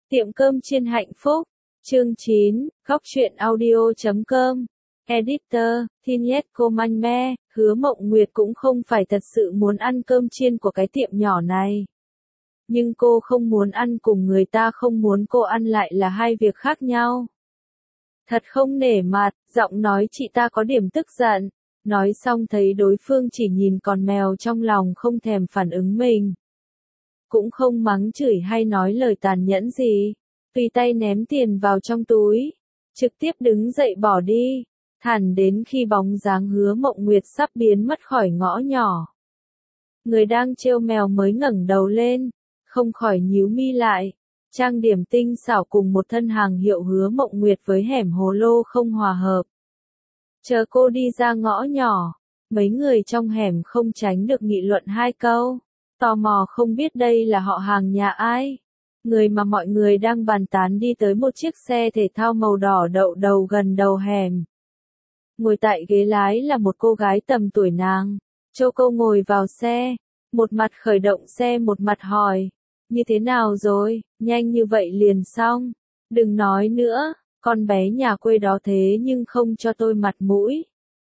Tiệm cơm chiên hạnh phúc. Chương 9, Góc truyện audio.com. Editor, Thinet Comanme, Hứa Mộng Nguyệt cũng không phải thật sự muốn ăn cơm chiên của cái tiệm nhỏ này. Nhưng cô không muốn ăn cùng người ta không muốn cô ăn lại là hai việc khác nhau. Thật không nể mặt, giọng nói chị ta có điểm tức giận. Nói xong thấy đối phương chỉ nhìn con mèo trong lòng không thèm phản ứng mình. Cũng không mắng chửi hay nói lời tàn nhẫn gì. Tùy tay ném tiền vào trong túi. Trực tiếp đứng dậy bỏ đi. Thẳng đến khi bóng dáng Hứa Mộng Nguyệt sắp biến mất khỏi ngõ nhỏ. Người đang trêu mèo mới ngẩng đầu lên. Không khỏi nhíu mi lại. Trang điểm tinh xảo cùng một thân hàng hiệu Hứa Mộng Nguyệt với hẻm hồ lô không hòa hợp. Chờ cô đi ra ngõ nhỏ. Mấy người trong hẻm không tránh được nghị luận hai câu. Tò mò không biết đây là họ hàng nhà ai. Người mà mọi người đang bàn tán đi tới một chiếc xe thể thao màu đỏ đậu đầu gần đầu hẻm. Ngồi tại ghế lái là một cô gái tầm tuổi nàng. Cho cô ngồi vào xe. Một mặt khởi động xe một mặt hỏi. Như thế nào rồi, nhanh như vậy liền xong. Đừng nói nữa, con bé nhà quê đó thế nhưng không cho tôi mặt mũi.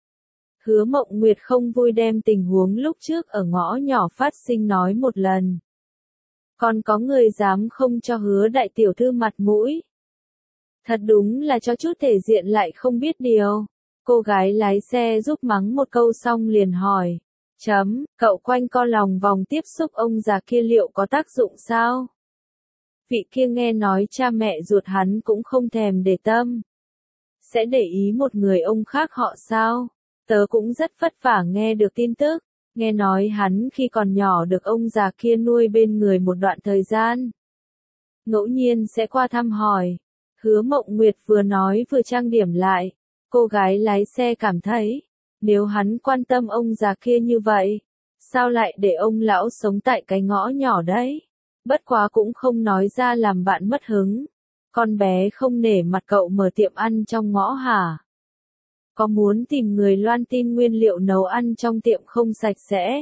Hứa Mộng Nguyệt không vui đem tình huống lúc trước ở ngõ nhỏ phát sinh nói một lần. Còn có người dám không cho Hứa đại tiểu thư mặt mũi. Thật đúng là cho chút thể diện lại không biết điều. Cô gái lái xe giúp mắng một câu xong liền hỏi. Cậu quanh co lòng vòng tiếp xúc ông già kia liệu có tác dụng sao? Vị kia nghe nói cha mẹ ruột hắn cũng không thèm để tâm. Sẽ để ý một người ông khác họ sao? Tớ cũng rất vất vả nghe được tin tức. Nghe nói hắn khi còn nhỏ được ông già kia nuôi bên người một đoạn thời gian. Ngẫu nhiên sẽ qua thăm hỏi. Hứa Mộng Nguyệt vừa nói vừa trang điểm lại. Cô gái lái xe cảm thấy. Nếu hắn quan tâm ông già kia như vậy. Sao lại để ông lão sống tại cái ngõ nhỏ đấy? Bất quá cũng không nói ra làm bạn mất hứng. Con bé không nể mặt cậu mở tiệm ăn trong ngõ hả? Có muốn tìm người loan tin nguyên liệu nấu ăn trong tiệm không sạch sẽ?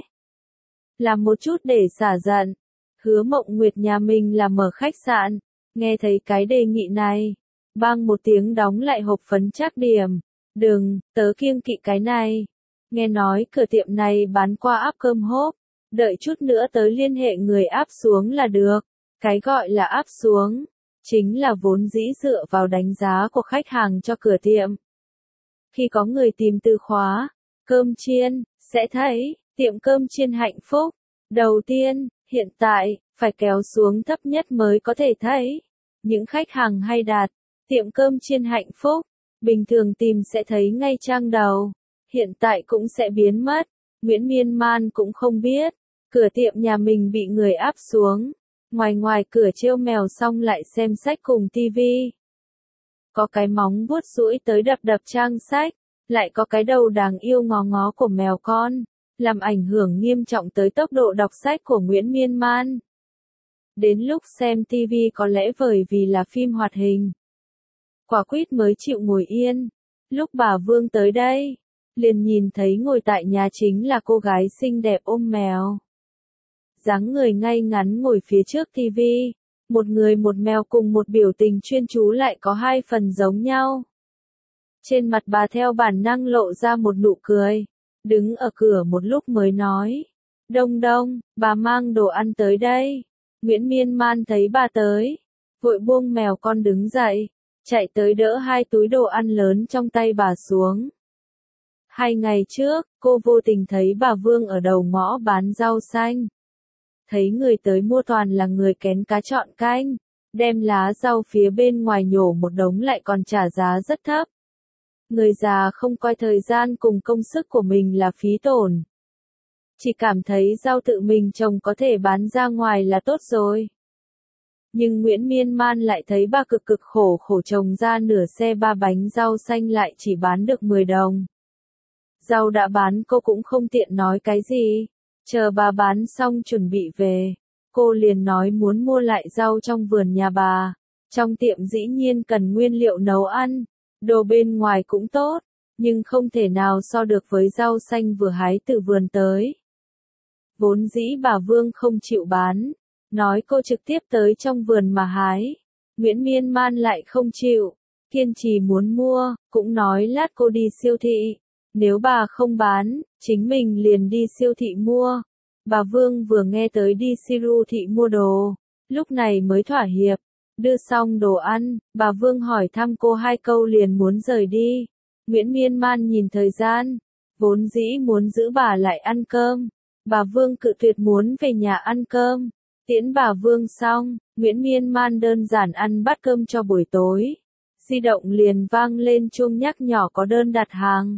Làm một chút để xả giận. Hứa Mộng Nguyệt nhà mình là mở khách sạn. Nghe thấy cái đề nghị này. Bang một tiếng đóng lại hộp phấn trắc điểm. Đừng, tớ kiêng kỵ cái này. Nghe nói cửa tiệm này bán qua áp cơm hốp. Đợi chút nữa tới liên hệ người áp xuống là được. Cái gọi là áp xuống. Chính là vốn dĩ dựa vào đánh giá của khách hàng cho cửa tiệm. Khi có người tìm từ khóa, cơm chiên, sẽ thấy, tiệm cơm chiên hạnh phúc. Đầu tiên, hiện tại, phải kéo xuống thấp nhất mới có thể thấy. Những khách hàng hay đặt, tiệm cơm chiên hạnh phúc. Bình thường tìm sẽ thấy ngay trang đầu. Hiện tại cũng sẽ biến mất. Nguyễn Miên Man cũng không biết. Cửa tiệm nhà mình bị người áp xuống. Ngoài cửa trêu mèo xong lại xem sách cùng tivi. Có cái móng vuốt duỗi tới đập trang sách. Lại có cái đầu đáng yêu ngó ngó của mèo con. Làm ảnh hưởng nghiêm trọng tới tốc độ đọc sách của Nguyễn Miên Man. Đến lúc xem tivi có lẽ bởi vì là phim hoạt hình. Quả quýt mới chịu ngồi yên. Lúc bà Vương tới đây, liền nhìn thấy ngồi tại nhà chính là cô gái xinh đẹp ôm mèo. Dáng người ngay ngắn ngồi phía trước tivi. Một người một mèo cùng một biểu tình chuyên chú lại có hai phần giống nhau. Trên mặt bà theo bản năng lộ ra một nụ cười. Đứng ở cửa một lúc mới nói. Đông đông, bà mang đồ ăn tới đây. Nguyễn Miên Man thấy bà tới. Vội buông mèo con đứng dậy. Chạy tới đỡ hai túi đồ ăn lớn trong tay bà xuống. 2 ngày trước, cô vô tình thấy bà Vương ở đầu ngõ bán rau xanh. Thấy người tới mua toàn là người kén cá chọn canh. Đem lá rau phía bên ngoài nhổ một đống lại còn trả giá rất thấp. Người già không coi thời gian cùng công sức của mình là phí tổn. Chỉ cảm thấy rau tự mình trồng có thể bán ra ngoài là tốt rồi. Nhưng Nguyễn Miên Man lại thấy bà cực khổ trồng ra nửa xe 3 bánh rau xanh lại chỉ bán được 10 đồng. Rau đã bán cô cũng không tiện nói cái gì. Chờ bà bán xong chuẩn bị về. Cô liền nói muốn mua lại rau trong vườn nhà bà. Trong tiệm dĩ nhiên cần nguyên liệu nấu ăn. Đồ bên ngoài cũng tốt. Nhưng không thể nào so được với rau xanh vừa hái từ vườn tới. Vốn dĩ bà Vương không chịu bán. Nói cô trực tiếp tới trong vườn mà hái. Nguyễn Miên Man lại không chịu, kiên trì muốn mua, cũng nói lát cô đi siêu thị. Nếu bà không bán, chính mình liền đi siêu thị mua. Bà Vương vừa nghe tới đi siêu thị mua đồ, lúc này mới thỏa hiệp. Đưa xong đồ ăn, bà Vương hỏi thăm cô 2 câu liền muốn rời đi. Nguyễn Miên Man nhìn thời gian, vốn dĩ muốn giữ bà lại ăn cơm. Bà Vương cự tuyệt muốn về nhà ăn cơm. Tiễn bà Vương xong, Nguyễn Miên Man đơn giản ăn bát cơm cho buổi tối. Di động liền vang lên chuông nhắc nhỏ có đơn đặt hàng.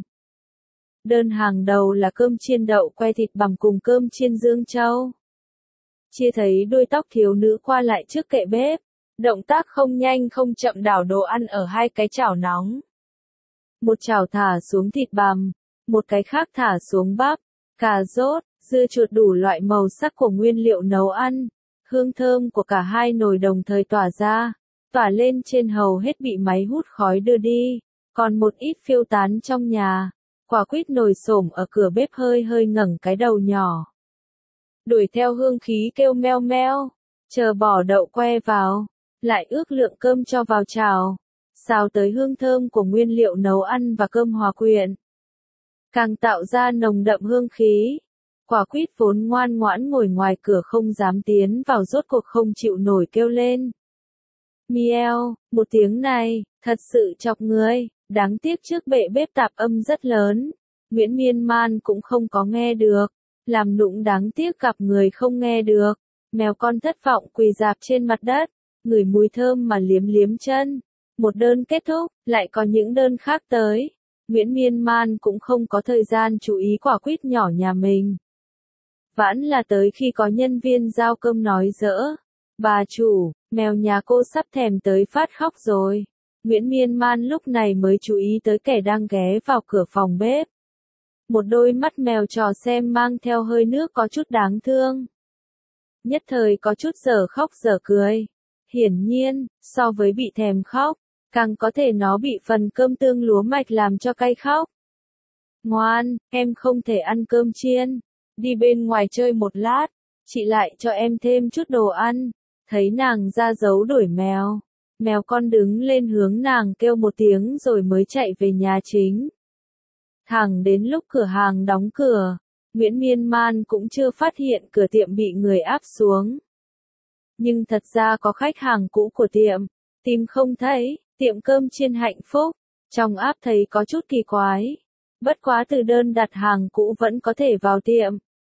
Đơn hàng đầu là cơm chiên đậu que thịt bằm cùng cơm chiên Dương Châu. Chia thấy đuôi tóc thiếu nữ qua lại trước kệ bếp, động tác không nhanh không chậm đảo đồ ăn ở 2 cái chảo nóng. Một chảo thả xuống thịt bằm, một cái khác thả xuống bắp, cà rốt, dưa chuột đủ loại màu sắc của nguyên liệu nấu ăn. Hương thơm của cả 2 nồi đồng thời tỏa ra, tỏa lên trên hầu hết bị máy hút khói đưa đi, còn một ít phiêu tán trong nhà. Quả quýt ngồi xổm ở cửa bếp hơi hơi ngẩng cái đầu nhỏ. Đuổi theo hương khí kêu meo meo, chờ bỏ đậu que vào, lại ước lượng cơm cho vào chảo, xào tới hương thơm của nguyên liệu nấu ăn và cơm hòa quyện. Càng tạo ra nồng đậm hương khí. Quả quýt vốn ngoan ngoãn ngồi ngoài cửa không dám tiến vào rốt cuộc không chịu nổi kêu lên. Mieo, một tiếng này, thật sự chọc người, đáng tiếc trước bệ bếp tạp âm rất lớn. Nguyễn Miên Man cũng không có nghe được, làm nũng đáng tiếc gặp người không nghe được. Mèo con thất vọng quỳ rạp trên mặt đất, ngửi mùi thơm mà liếm liếm chân. Một đơn kết thúc, lại có những đơn khác tới. Nguyễn Miên Man cũng không có thời gian chú ý quả quýt nhỏ nhà mình. Vãn là tới khi có nhân viên giao cơm nói dỡ. Bà chủ, mèo nhà cô sắp thèm tới phát khóc rồi. Nguyễn Miên Man lúc này mới chú ý tới kẻ đang ghé vào cửa phòng bếp. Một đôi mắt mèo trò xem mang theo hơi nước có chút đáng thương. Nhất thời có chút dở khóc dở cười. Hiển nhiên, so với bị thèm khóc, càng có thể nó bị phần cơm tương lúa mạch làm cho cay khóc. Ngoan, em không thể ăn cơm chiên. Đi bên ngoài chơi một lát, chị lại cho em thêm chút đồ ăn. Thấy nàng ra dấu đuổi mèo. Mèo con đứng lên hướng nàng kêu một tiếng rồi mới chạy về nhà chính. Thẳng đến lúc cửa hàng đóng cửa, Nguyễn Miên Man cũng chưa phát hiện cửa tiệm bị người áp xuống. Nhưng thật ra có khách hàng cũ của tiệm, tìm không thấy, tiệm cơm chiên Hạnh Phúc, trong áp thấy có chút kỳ quái. Bất quá từ đơn đặt hàng cũ vẫn có thể vào tiệm.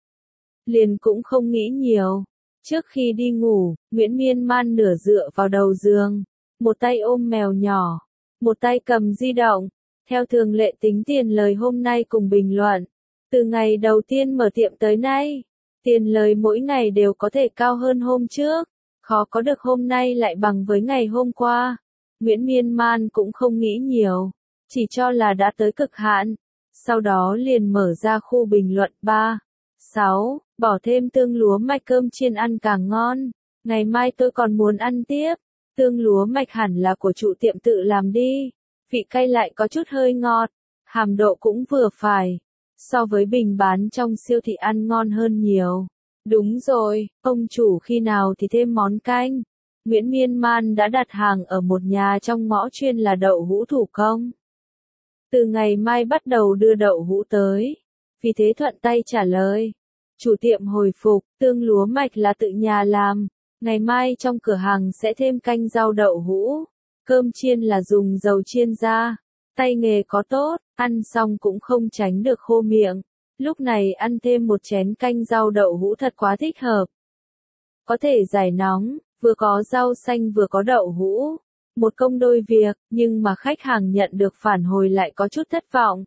Liền cũng không nghĩ nhiều. Trước khi đi ngủ, Nguyễn Miên Man nửa dựa vào đầu giường, một tay ôm mèo nhỏ, một tay cầm di động. Theo thường lệ tính tiền lời hôm nay cùng bình luận. Từ ngày đầu tiên mở tiệm tới nay, tiền lời mỗi ngày đều có thể cao hơn hôm trước. Khó có được hôm nay lại bằng với ngày hôm qua. Nguyễn Miên Man cũng không nghĩ nhiều, chỉ cho là đã tới cực hạn. Sau đó liền mở ra khu bình luận 3, 6, bỏ thêm tương lúa mạch cơm chiên ăn càng ngon. Ngày mai tôi còn muốn ăn tiếp. Tương lúa mạch hẳn là của chủ tiệm tự làm đi. Vị cay lại có chút hơi ngọt, hàm độ cũng vừa phải. So với bình bán trong siêu thị ăn ngon hơn nhiều. Đúng rồi, ông chủ khi nào thì thêm món canh. Nguyễn Miên Man đã đặt hàng ở một nhà trong ngõ chuyên là đậu hũ thủ công. Từ ngày mai bắt đầu đưa đậu hũ tới. Vì thế thuận tay trả lời. Chủ tiệm hồi phục, tương lúa mạch là tự nhà làm. Ngày mai trong cửa hàng sẽ thêm canh rau đậu hũ. Cơm chiên là dùng dầu chiên ra. Tay nghề có tốt, ăn xong cũng không tránh được khô miệng. Lúc này ăn thêm một chén canh rau đậu hũ thật quá thích hợp. Có thể giải nóng, vừa có rau xanh vừa có đậu hũ. Một công đôi việc, nhưng mà khách hàng nhận được phản hồi lại có chút thất vọng.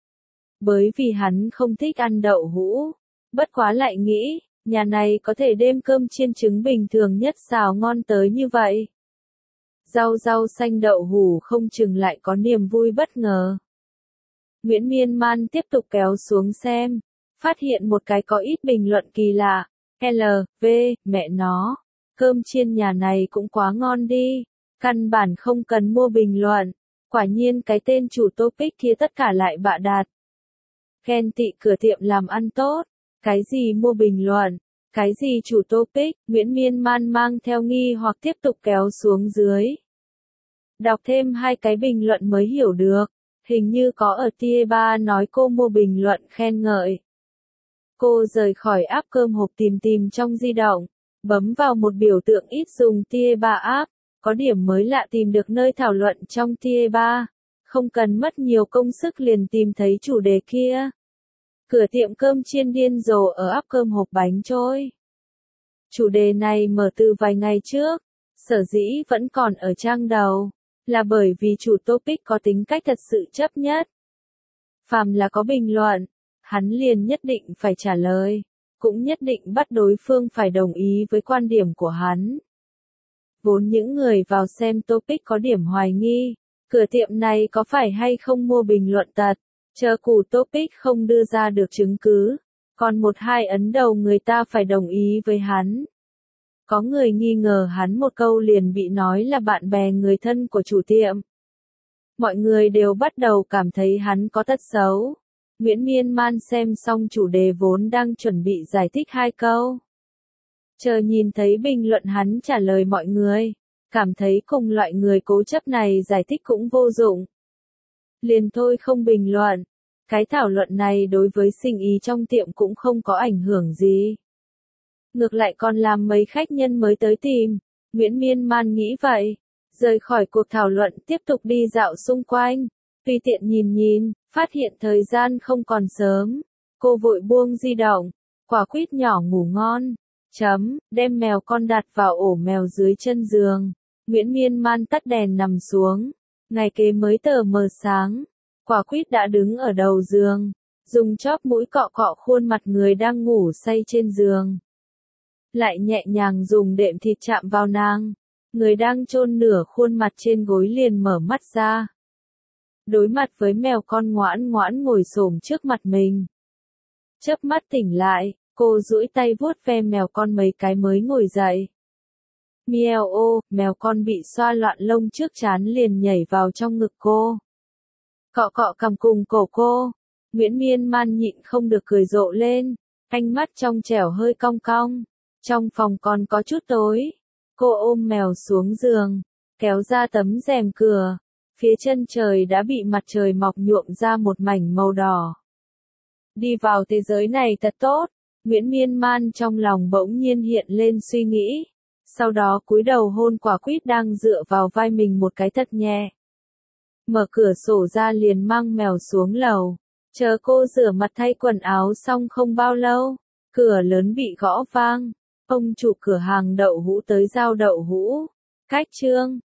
Bởi vì hắn không thích ăn đậu hũ. Bất quá lại nghĩ, nhà này có thể đem cơm chiên trứng bình thường nhất xào ngon tới như vậy. Rau xanh đậu hũ không chừng lại có niềm vui bất ngờ. Nguyễn Miên Man tiếp tục kéo xuống xem, phát hiện một cái có ít bình luận kỳ lạ. LV, mẹ nó, cơm chiên nhà này cũng quá ngon đi, căn bản không cần mua bình luận. Quả nhiên cái tên chủ topic kia tất cả lại bạ đạt. Ghen tị cửa tiệm làm ăn tốt, cái gì mua bình luận, Cái gì chủ topic, Nguyễn Miên Man mang theo nghi hoặc tiếp tục kéo xuống dưới. Đọc thêm 2 cái bình luận mới hiểu được. Hình như có ở tier 3 nói cô mua bình luận khen ngợi. Cô rời khỏi app cơm hộp tìm trong di động. Bấm vào một biểu tượng ít dùng tier 3 app. Có điểm mới lạ tìm được nơi thảo luận trong tier 3. Không cần mất nhiều công sức liền tìm thấy chủ đề kia. Cửa tiệm cơm chiên điên rồ ở app cơm hộp bánh trôi. Chủ đề này mở từ vài ngày trước. Sở dĩ vẫn còn ở trang đầu. Là bởi vì chủ topic có tính cách thật sự chấp nhất. Phàm là có bình luận, hắn liền nhất định phải trả lời. Cũng nhất định bắt đối phương phải đồng ý với quan điểm của hắn. Vốn những người vào xem topic có điểm hoài nghi. Cửa tiệm này có phải hay không mua bình luận tật. Chờ củ topic không đưa ra được chứng cứ. Còn 1-2 ấn đầu người ta phải đồng ý với hắn. Có người nghi ngờ hắn một câu liền bị nói là bạn bè người thân của chủ tiệm. Mọi người đều bắt đầu cảm thấy hắn có tật xấu. Nguyễn Miên Man xem xong chủ đề vốn đang chuẩn bị giải thích 2 câu. Chờ nhìn thấy bình luận hắn trả lời mọi người. Cảm thấy cùng loại người cố chấp này giải thích cũng vô dụng. Liền thôi không bình luận. Cái thảo luận này đối với sinh ý trong tiệm cũng không có ảnh hưởng gì. Ngược lại còn làm mấy khách nhân mới tới tìm. Nguyễn Miên Man nghĩ vậy. Rời khỏi cuộc thảo luận tiếp tục đi dạo xung quanh. Tùy tiện nhìn, phát hiện thời gian không còn sớm. Cô vội buông di động. Quả quýt nhỏ ngủ ngon. Đem mèo con đặt vào ổ mèo dưới chân giường. Nguyễn Miên Man tắt đèn nằm xuống. Ngày kế mới tờ mờ sáng. Quả quýt đã đứng ở đầu giường. Dùng chóp mũi cọ cọ khuôn mặt người đang ngủ say trên giường. Lại nhẹ nhàng dùng đệm thịt chạm vào nàng. Người đang chôn nửa khuôn mặt trên gối liền mở mắt ra. Đối mặt với mèo con ngoãn ngoãn ngồi xổm trước mặt mình. Chớp mắt tỉnh lại, cô duỗi tay vuốt ve mèo con mấy cái mới ngồi dậy. Mieo ô, mèo con bị xoa loạn lông trước trán liền nhảy vào trong ngực cô. Cọ cọ cằm cùng cổ cô. Nguyễn Miên Man nhịn không được cười rộ lên. Ánh mắt trong trẻo hơi cong cong. Trong phòng còn có chút tối. Cô ôm mèo xuống giường. Kéo ra tấm rèm cửa. Phía chân trời đã bị mặt trời mọc nhuộm ra một mảnh màu đỏ. Đi vào thế giới này thật tốt. Nguyễn Miên Man trong lòng bỗng nhiên hiện lên suy nghĩ. Sau đó cúi đầu hôn quả quýt đang dựa vào vai mình một cái thật nhẹ. Mở cửa sổ ra liền mang mèo xuống lầu. Chờ cô rửa mặt thay quần áo xong không bao lâu. Cửa lớn bị gõ vang. Ông chủ cửa hàng đậu hũ tới giao đậu hũ. Cách chương.